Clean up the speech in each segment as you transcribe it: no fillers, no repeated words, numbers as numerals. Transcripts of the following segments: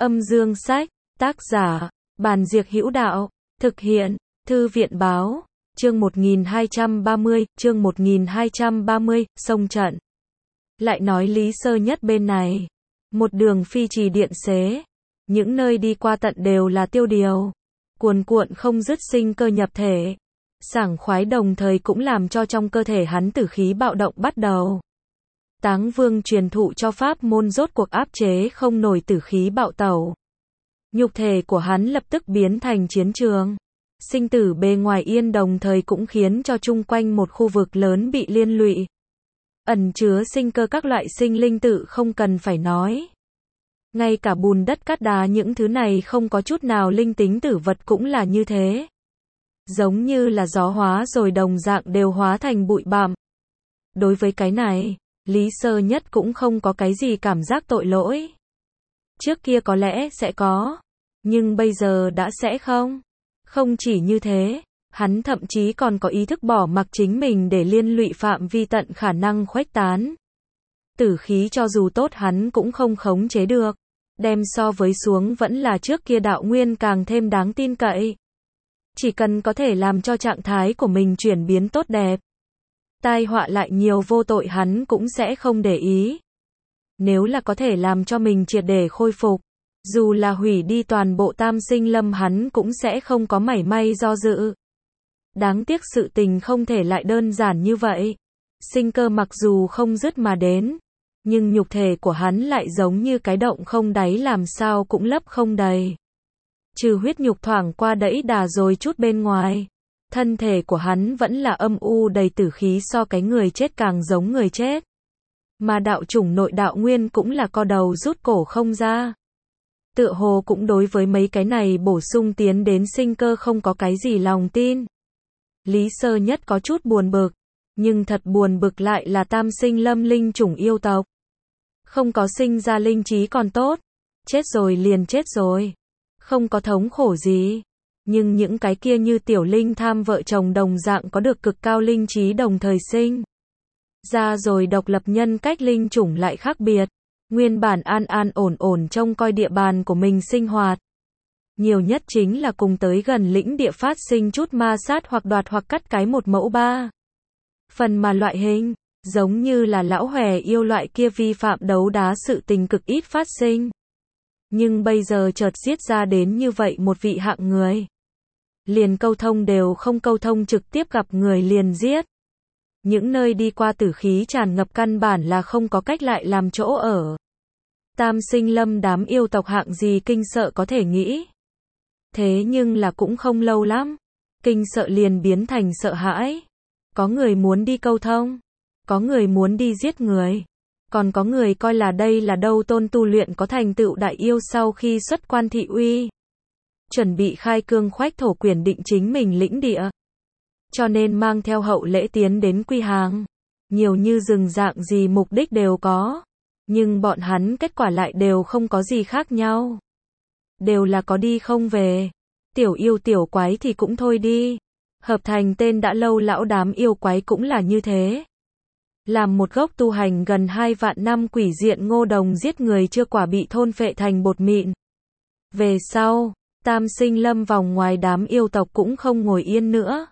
Âm dương sách, tác giả, Bàn Diệc Hữu Đạo, thực hiện, Thư viện báo, chương 1230, sông trận. Lại nói Lý Sơ Nhất bên này, một đường phi trì điện xế, những nơi đi qua tận đều là tiêu điều, cuồn cuộn không dứt sinh cơ nhập thể, sảng khoái đồng thời cũng làm cho trong cơ thể hắn tử khí bạo động bắt đầu. Táng Vương truyền thụ cho pháp môn rốt cuộc áp chế không nổi tử khí bạo tẩu. Nhục thể của hắn lập tức biến thành chiến trường. Sinh tử bề ngoài yên đồng thời cũng khiến cho chung quanh một khu vực lớn bị liên lụy. Ẩn chứa sinh cơ các loại sinh linh tự không cần phải nói. Ngay cả bùn đất cát đá những thứ này không có chút nào linh tính tử vật cũng là như thế. Giống như là gió hóa rồi đồng dạng đều hóa thành bụi bặm. Đối với cái này, Lý Sơ Nhất cũng không có cái gì cảm giác tội lỗi. Trước kia có lẽ sẽ có, nhưng bây giờ đã sẽ không. Không chỉ như thế, hắn thậm chí còn có ý thức bỏ mặc chính mình để liên lụy phạm vi tận khả năng khuếch tán. Tử khí cho dù tốt hắn cũng không khống chế được. Đem so với xuống vẫn là trước kia đạo nguyên càng thêm đáng tin cậy. Chỉ cần có thể làm cho trạng thái của mình chuyển biến tốt đẹp. Tai họa lại nhiều vô tội hắn cũng sẽ không để ý. Nếu là có thể làm cho mình triệt để khôi phục, dù là hủy đi toàn bộ Tam Sinh Lâm hắn cũng sẽ không có mảy may do dự. Đáng tiếc sự tình không thể lại đơn giản như vậy. Sinh cơ mặc dù không dứt mà đến, nhưng nhục thể của hắn lại giống như cái động không đáy làm sao cũng lấp không đầy. Trừ huyết nhục thoảng qua đẫy đà rồi chút bên ngoài. Thân thể của hắn vẫn là âm u đầy tử khí so cái người chết càng giống người chết. Mà đạo chủng nội đạo nguyên cũng là co đầu rút cổ không ra. Tựa hồ cũng đối với mấy cái này bổ sung tiến đến sinh cơ không có cái gì lòng tin. Lý Sơ Nhất có chút buồn bực, nhưng thật buồn bực lại là Tam Sinh Lâm linh chủng yêu tộc. Không có sinh ra linh trí còn tốt, chết rồi liền chết rồi. Không có thống khổ gì. Nhưng những cái kia như tiểu linh tham vợ chồng đồng dạng có được cực cao linh trí đồng thời sinh ra rồi độc lập nhân cách linh chủng lại khác biệt. Nguyên bản an an ổn ổn trông coi địa bàn của mình sinh hoạt. Nhiều nhất chính là cùng tới gần lĩnh địa phát sinh chút ma sát hoặc đoạt hoặc cắt cái một mẫu ba phần mà loại hình, giống như là lão hòe yêu loại kia vi phạm đấu đá sự tình cực ít phát sinh. Nhưng bây giờ chợt giết ra đến như vậy một vị hạng người. Liền câu thông đều không câu thông trực tiếp gặp người liền giết. Những nơi đi qua tử khí tràn ngập căn bản là không có cách lại làm chỗ ở. Tam Sinh Lâm đám yêu tộc hạng gì kinh sợ có thể nghĩ. Thế nhưng là cũng không lâu lắm. Kinh sợ liền biến thành sợ hãi. Có người muốn đi câu thông. Có người muốn đi giết người. Còn có người coi là đây là đâu tôn tu luyện có thành tựu đại yêu sau khi xuất quan thị uy. Chuẩn bị khai cương khoách thổ quyền định chính mình lĩnh địa. Cho nên mang theo hậu lễ tiến đến quy hàng. Nhiều như rừng dạng gì mục đích đều có. Nhưng bọn hắn kết quả lại đều không có gì khác nhau. Đều là có đi không về. Tiểu yêu tiểu quái thì cũng thôi đi. Hợp thành tên đã lâu lão đám yêu quái cũng là như thế. Làm một gốc tu hành gần 2 vạn năm quỷ diện ngô đồng giết người chưa quả bị thôn phệ thành bột mịn. Về sau, Tam Sinh Lâm vòng ngoài đám yêu tộc cũng không ngồi yên nữa.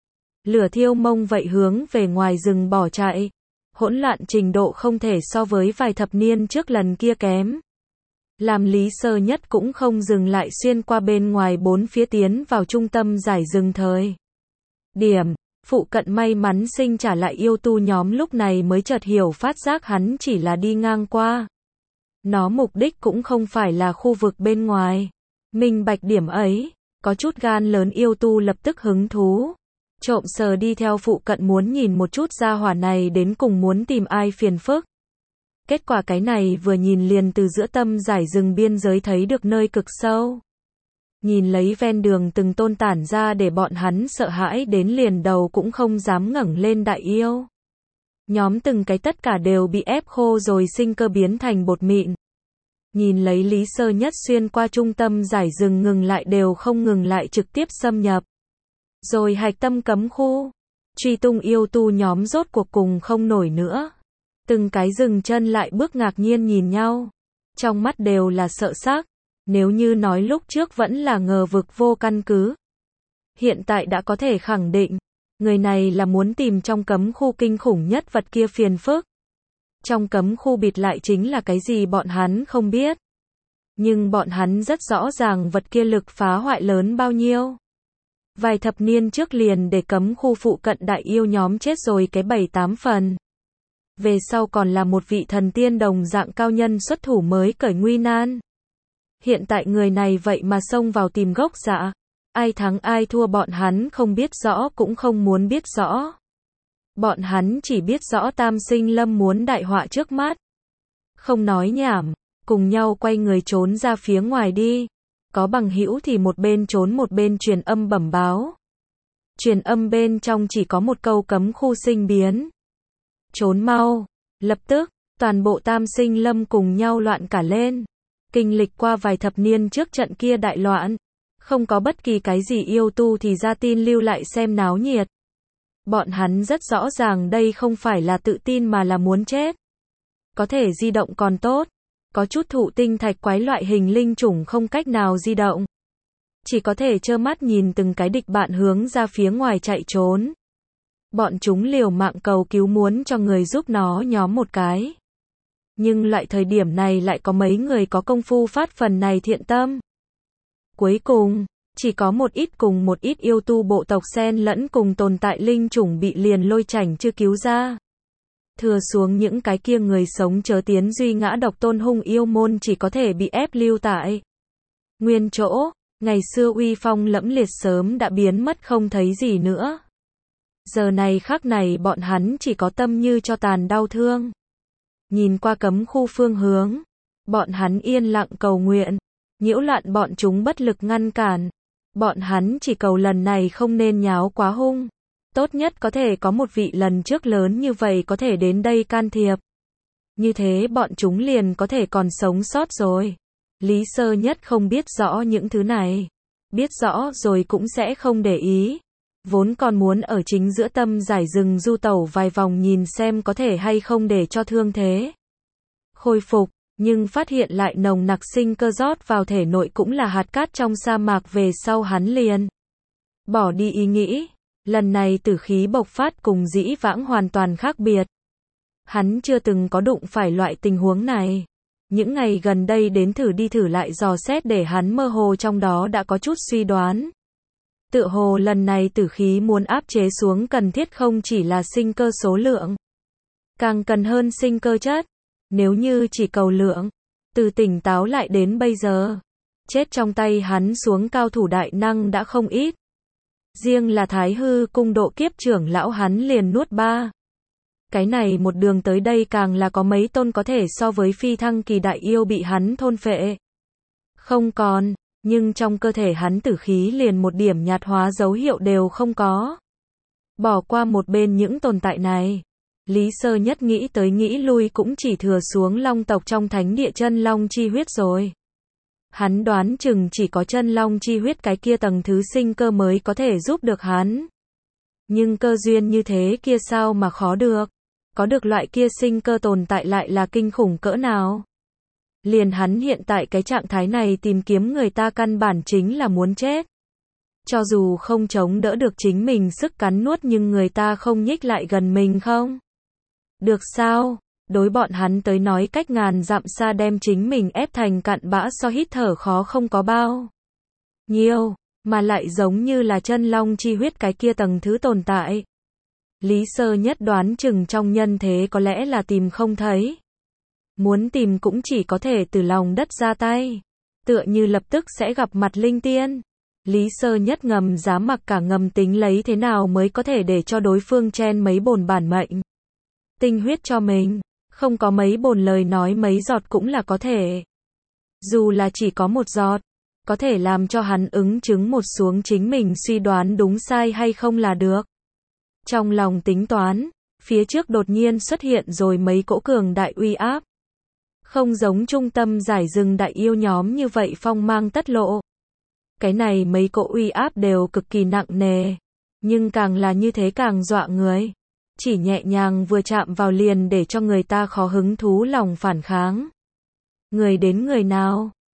Lửa thiêu mông vậy hướng về ngoài rừng bỏ chạy. Hỗn loạn trình độ không thể so với vài thập niên trước lần kia kém. Làm Lý Sơ Nhất cũng không dừng lại xuyên qua bên ngoài bốn phía tiến vào trung tâm giải rừng thời. Điểm, phụ cận may mắn sinh trả lại yêu tu nhóm lúc này mới chợt hiểu phát giác hắn chỉ là đi ngang qua. Nó mục đích cũng không phải là khu vực bên ngoài. Minh bạch điểm ấy, có chút gan lớn yêu tu lập tức hứng thú. Trộm sờ đi theo phụ cận muốn nhìn một chút gia hỏa này đến cùng muốn tìm ai phiền phức. Kết quả cái này vừa nhìn liền từ giữa tâm giải rừng biên giới thấy được nơi cực sâu. Nhìn lấy ven đường từng tôn tản ra để bọn hắn sợ hãi đến liền đầu cũng không dám ngẩng lên đại yêu. Nhóm từng cái tất cả đều bị ép khô rồi sinh cơ biến thành bột mịn. Nhìn lấy Lý Sơ Nhất xuyên qua trung tâm giải rừng ngừng lại đều không ngừng lại trực tiếp xâm nhập. Rồi hạch tâm cấm khu. Truy tung yêu tu nhóm rốt cuộc cùng không nổi nữa. Từng cái dừng chân lại bước ngạc nhiên nhìn nhau. Trong mắt đều là sợ sắc. Nếu như nói lúc trước vẫn là ngờ vực vô căn cứ, hiện tại đã có thể khẳng định, người này là muốn tìm trong cấm khu kinh khủng nhất vật kia phiền phức. Trong cấm khu bịt lại chính là cái gì bọn hắn không biết. Nhưng bọn hắn rất rõ ràng vật kia lực phá hoại lớn bao nhiêu. Vài thập niên trước liền để cấm khu phụ cận đại yêu nhóm chết rồi cái 7-8 phần. Về sau còn là một vị thần tiên đồng dạng cao nhân xuất thủ mới cởi nguy nan. Hiện tại người này vậy mà xông vào tìm gốc dạ. Ai thắng ai thua bọn hắn không biết rõ cũng không muốn biết rõ. Bọn hắn chỉ biết rõ Tam Sinh Lâm muốn đại họa trước mắt. Không nói nhảm, cùng nhau quay người trốn ra phía ngoài đi. Có bằng hữu thì một bên trốn một bên truyền âm bẩm báo. Truyền âm bên trong chỉ có một câu cấm khu sinh biến. Trốn mau. Lập tức, toàn bộ Tam Sinh Lâm cùng nhau loạn cả lên. Kinh lịch qua vài thập niên trước trận kia đại loạn. Không có bất kỳ cái gì yêu tu thì ra tin lưu lại xem náo nhiệt. Bọn hắn rất rõ ràng đây không phải là tự tin mà là muốn chết. Có thể di động còn tốt. Có chút thụ tinh thạch quái loại hình linh chủng không cách nào di động. Chỉ có thể trơ mắt nhìn từng cái địch bạn hướng ra phía ngoài chạy trốn. Bọn chúng liều mạng cầu cứu muốn cho người giúp nó nhóm một cái. Nhưng loại thời điểm này lại có mấy người có công phu phát phần này thiện tâm. Cuối cùng, chỉ có một ít yêu tu bộ tộc xen lẫn cùng tồn tại linh chủng bị liền lôi chảnh chưa cứu ra. Thừa xuống những cái kia người sống chớ tiến duy ngã độc tôn hung yêu môn chỉ có thể bị ép lưu tại nguyên chỗ, ngày xưa uy phong lẫm liệt sớm đã biến mất không thấy gì nữa. Giờ này khắc này bọn hắn chỉ có tâm như cho tàn đau thương. Nhìn qua cấm khu phương hướng, bọn hắn yên lặng cầu nguyện, nhiễu loạn bọn chúng bất lực ngăn cản. Bọn hắn chỉ cầu lần này không nên nháo quá hung. Tốt nhất có thể có một vị lần trước lớn như vậy có thể đến đây can thiệp. Như thế bọn chúng liền có thể còn sống sót rồi. Lý Sơ Nhất không biết rõ những thứ này. Biết rõ rồi cũng sẽ không để ý. Vốn còn muốn ở chính giữa tâm giải rừng du tẩu vài vòng nhìn xem có thể hay không để cho thương thế khôi phục. Nhưng phát hiện lại nồng nặc sinh cơ rót vào thể nội cũng là hạt cát trong sa mạc về sau hắn liền bỏ đi ý nghĩ. Lần này tử khí bộc phát cùng dĩ vãng hoàn toàn khác biệt. Hắn chưa từng có đụng phải loại tình huống này. Những ngày gần đây đến thử đi thử lại dò xét để hắn mơ hồ trong đó đã có chút suy đoán. Tựa hồ lần này tử khí muốn áp chế xuống cần thiết không chỉ là sinh cơ số lượng. Càng cần hơn sinh cơ chất. Nếu như chỉ cầu lượng, từ tỉnh táo lại đến bây giờ, chết trong tay hắn xuống cao thủ đại năng đã không ít. Riêng là Thái Hư cung độ kiếp trưởng lão hắn liền nuốt 3. Cái này một đường tới đây càng là có mấy tôn có thể so với phi thăng kỳ đại yêu bị hắn thôn phệ. Không còn, nhưng trong cơ thể hắn tử khí liền một điểm nhạt hóa dấu hiệu đều không có. Bỏ qua một bên những tồn tại này. Lý Sơ Nhất nghĩ tới nghĩ lui cũng chỉ thừa xuống long tộc trong thánh địa chân long chi huyết rồi. Hắn đoán chừng chỉ có chân long chi huyết cái kia tầng thứ sinh cơ mới có thể giúp được hắn. Nhưng cơ duyên như thế kia sao mà khó được. Có được loại kia sinh cơ tồn tại lại là kinh khủng cỡ nào. Liền hắn hiện tại cái trạng thái này tìm kiếm người ta căn bản chính là muốn chết. Cho dù không chống đỡ được chính mình sức cắn nuốt nhưng người ta không nhích lại gần mình không? Được sao? Đối bọn hắn tới nói cách ngàn dặm xa đem chính mình ép thành cặn bã so hít thở khó không có bao nhiêu, mà lại giống như là chân long chi huyết cái kia tầng thứ tồn tại. Lý Sơ Nhất đoán chừng trong nhân thế có lẽ là tìm không thấy. Muốn tìm cũng chỉ có thể từ lòng đất ra tay. Tựa như lập tức sẽ gặp mặt linh tiên. Lý Sơ Nhất ngầm dám mặc cả ngầm tính lấy thế nào mới có thể để cho đối phương chen mấy bồn bản mệnh tinh huyết cho mình. Không có mấy bồn lời nói mấy giọt cũng là có thể. Dù là chỉ có một giọt, có thể làm cho hắn ứng chứng một xuống chính mình suy đoán đúng sai hay không là được. Trong lòng tính toán, phía trước đột nhiên xuất hiện rồi mấy cỗ cường đại uy áp. Không giống trung tâm giải rừng đại yêu nhóm như vậy phong mang tất lộ. Cái này mấy cỗ uy áp đều cực kỳ nặng nề. Nhưng càng là như thế càng dọa người. Chỉ nhẹ nhàng vừa chạm vào liền để cho người ta khó hứng thú lòng phản kháng. Người đến người nào,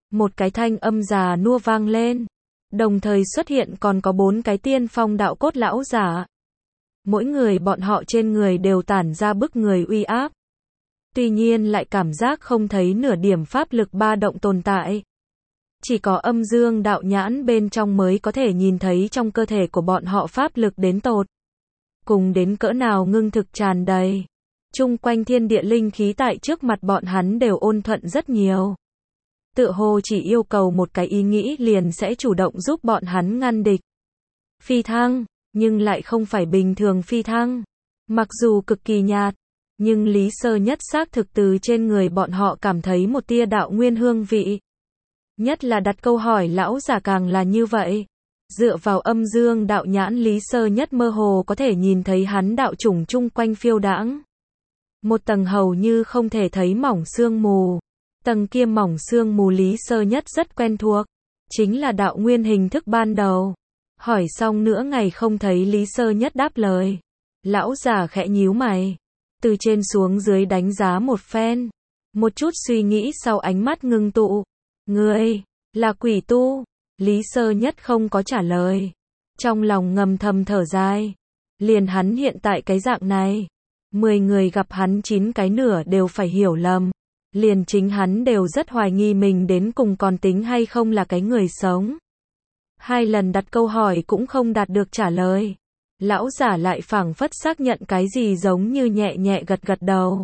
Một cái thanh âm già nua vang lên. Đồng thời xuất hiện còn có 4 cái tiên phong đạo cốt lão giả. Mỗi người bọn họ trên người đều tản ra bức người uy áp. Tuy nhiên lại cảm giác không thấy nửa điểm pháp lực ba động tồn tại. Chỉ có âm dương đạo nhãn bên trong mới có thể nhìn thấy trong cơ thể của bọn họ pháp lực đến tột cùng đến cỡ nào ngưng thực tràn đầy. Chung quanh thiên địa linh khí tại trước mặt bọn hắn đều ôn thuận rất nhiều. Tựa hồ chỉ yêu cầu một cái ý nghĩ liền sẽ chủ động giúp bọn hắn ngăn địch. Phi thăng, nhưng lại không phải bình thường phi thăng. Mặc dù cực kỳ nhạt, nhưng Lý Sơ Nhất xác thực từ trên người bọn họ cảm thấy một tia đạo nguyên hương vị. Nhất là đặt câu hỏi lão giả càng là như vậy. Dựa vào âm dương đạo nhãn Lý Sơ Nhất mơ hồ có thể nhìn thấy hắn đạo chủng chung quanh phiêu đãng. Một tầng hầu như không thể thấy mỏng sương mù. Tầng kia mỏng sương mù Lý Sơ Nhất rất quen thuộc. Chính là đạo nguyên hình thức ban đầu. Hỏi xong nửa ngày không thấy Lý Sơ Nhất đáp lời. Lão giả khẽ nhíu mày. Từ trên xuống dưới đánh giá một phen. Một chút suy nghĩ sau ánh mắt ngưng tụ. Ngươi, là quỷ tu. Lý Sơ Nhất không có trả lời. Trong lòng ngầm thầm thở dài. Liền hắn hiện tại cái dạng này. 10 người gặp hắn 9 cái nửa đều phải hiểu lầm. Liền chính hắn đều rất hoài nghi mình đến cùng còn tính hay không là cái người sống. 2 lần đặt câu hỏi cũng không đạt được trả lời. Lão giả lại phảng phất xác nhận cái gì giống như nhẹ nhẹ gật gật đầu.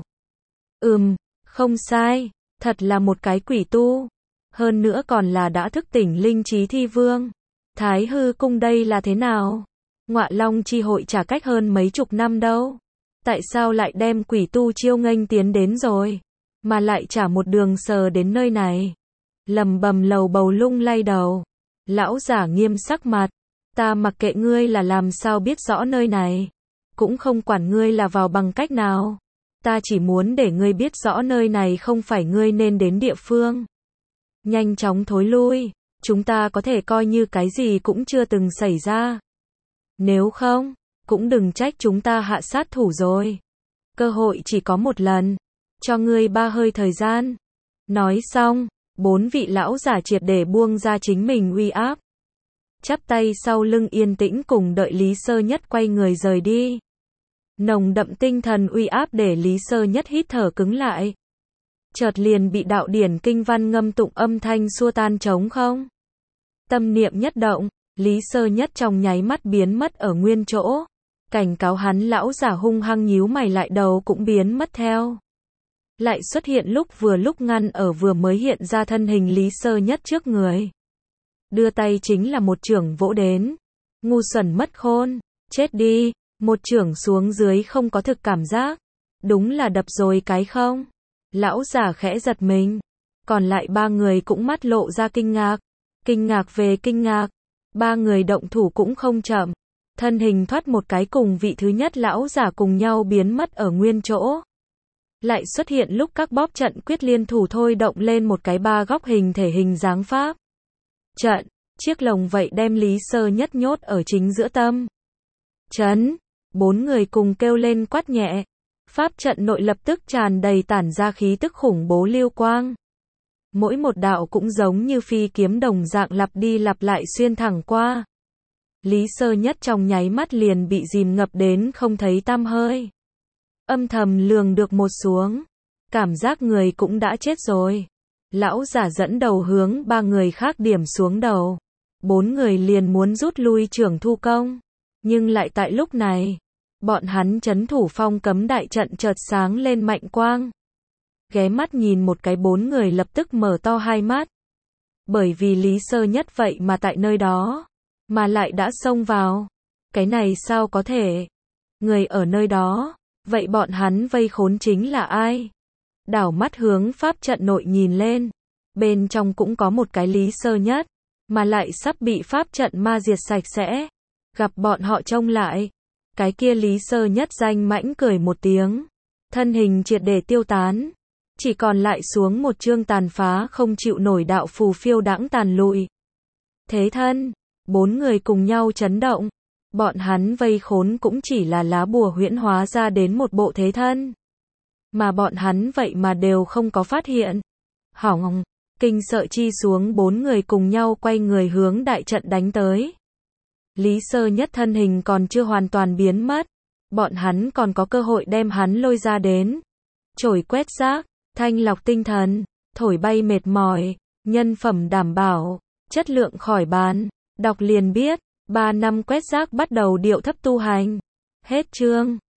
Không sai, thật là một cái quỷ tu. Hơn nữa còn là đã thức tỉnh linh trí thi vương. Thái hư cung đây là thế nào? Ngọa Long chi hội trả cách hơn mấy chục năm đâu. Tại sao lại đem quỷ tu chiêu nghênh tiến đến rồi? Mà lại trả một đường sờ đến nơi này. Lầm bầm lầu bầu lung lay đầu. Lão giả nghiêm sắc mặt. Ta mặc kệ ngươi là làm sao biết rõ nơi này. Cũng không quản ngươi là vào bằng cách nào. Ta chỉ muốn để ngươi biết rõ nơi này không phải ngươi nên đến địa phương. Nhanh chóng thối lui. Chúng ta có thể coi như cái gì cũng chưa từng xảy ra. Nếu không, cũng đừng trách chúng ta hạ sát thủ rồi. Cơ hội chỉ có một lần. Cho ngươi 3 hơi thời gian. Nói xong, 4 vị lão giả triệt để buông ra chính mình uy áp. Chắp tay sau lưng yên tĩnh cùng đợi Lý Sơ Nhất quay người rời đi. Nồng đậm tinh thần uy áp để Lý Sơ Nhất hít thở cứng lại. Chợt liền bị đạo điển kinh văn ngâm tụng âm thanh xua tan trống không. Tâm niệm nhất động, Lý Sơ Nhất trong nháy mắt biến mất ở nguyên chỗ. Cảnh cáo hắn lão giả hung hăng nhíu mày lại đầu cũng biến mất theo. Lại xuất hiện lúc ngăn ở vừa mới hiện ra thân hình Lý Sơ Nhất trước người. Đưa tay chính là một chưởng vỗ đến. Ngu xuẩn mất khôn, chết đi, một chưởng xuống dưới không có thực cảm giác. Đúng là đập rồi cái không. Lão giả khẽ giật mình. Còn lại 3 người cũng mắt lộ ra kinh ngạc. Kinh ngạc về kinh ngạc. 3 người động thủ cũng không chậm. Thân hình thoát một cái cùng vị thứ nhất lão giả cùng nhau biến mất ở nguyên chỗ. Lại xuất hiện lúc các bóp trận quyết liên thủ thôi động lên một cái 3 góc hình thể hình dáng pháp. Trận, chiếc lồng vậy đem Lý Sơ Nhất nhốt ở chính giữa tâm. Chấn, 4 người cùng kêu lên quát nhẹ. Pháp trận nội lập tức tràn đầy tản ra khí tức khủng bố lưu quang. Mỗi một đạo cũng giống như phi kiếm đồng dạng lặp đi lặp lại xuyên thẳng qua. Lý Sơ Nhất trong nháy mắt liền bị dìm ngập đến không thấy tăm hơi. Âm thầm lường được một xuống. Cảm giác người cũng đã chết rồi. Lão giả dẫn đầu hướng 3 người khác điểm xuống đầu. 4 người liền muốn rút lui trưởng thu công. Nhưng lại tại lúc này, bọn hắn trấn thủ phong cấm đại trận chợt sáng lên mạnh quang. Ghé mắt nhìn một cái 4 người lập tức mở to hai mắt. Bởi vì Lý Sơ Nhất vậy mà tại nơi đó. Mà lại đã xông vào. Cái này sao có thể? Người ở nơi đó. Vậy bọn hắn vây khốn chính là ai? Đảo mắt hướng pháp trận nội nhìn lên. Bên trong cũng có một cái Lý Sơ Nhất. Mà lại sắp bị pháp trận ma diệt sạch sẽ. Gặp bọn họ trông lại. Cái kia Lý Sơ Nhất danh mãnh cười một tiếng. Thân hình triệt để tiêu tán. Chỉ còn lại xuống một chương tàn phá không chịu nổi đạo phù phiêu đãng tàn lụi. Thế thân. 4 người cùng nhau chấn động. Bọn hắn vây khốn cũng chỉ là lá bùa huyễn hóa ra đến một bộ thế thân. Mà bọn hắn vậy mà đều không có phát hiện. Hỏng, Kinh sợ chi xuống, 4 người cùng nhau quay người hướng đại trận đánh tới. Lý Sơ Nhất thân hình còn chưa hoàn toàn biến mất, bọn hắn còn có cơ hội đem hắn lôi ra đến. Chổi quét rác, thanh lọc tinh thần, thổi bay mệt mỏi, nhân phẩm đảm bảo, chất lượng khỏi bàn. Đọc liền biết, 3 năm quét rác bắt đầu điệu thấp tu hành. Hết chương.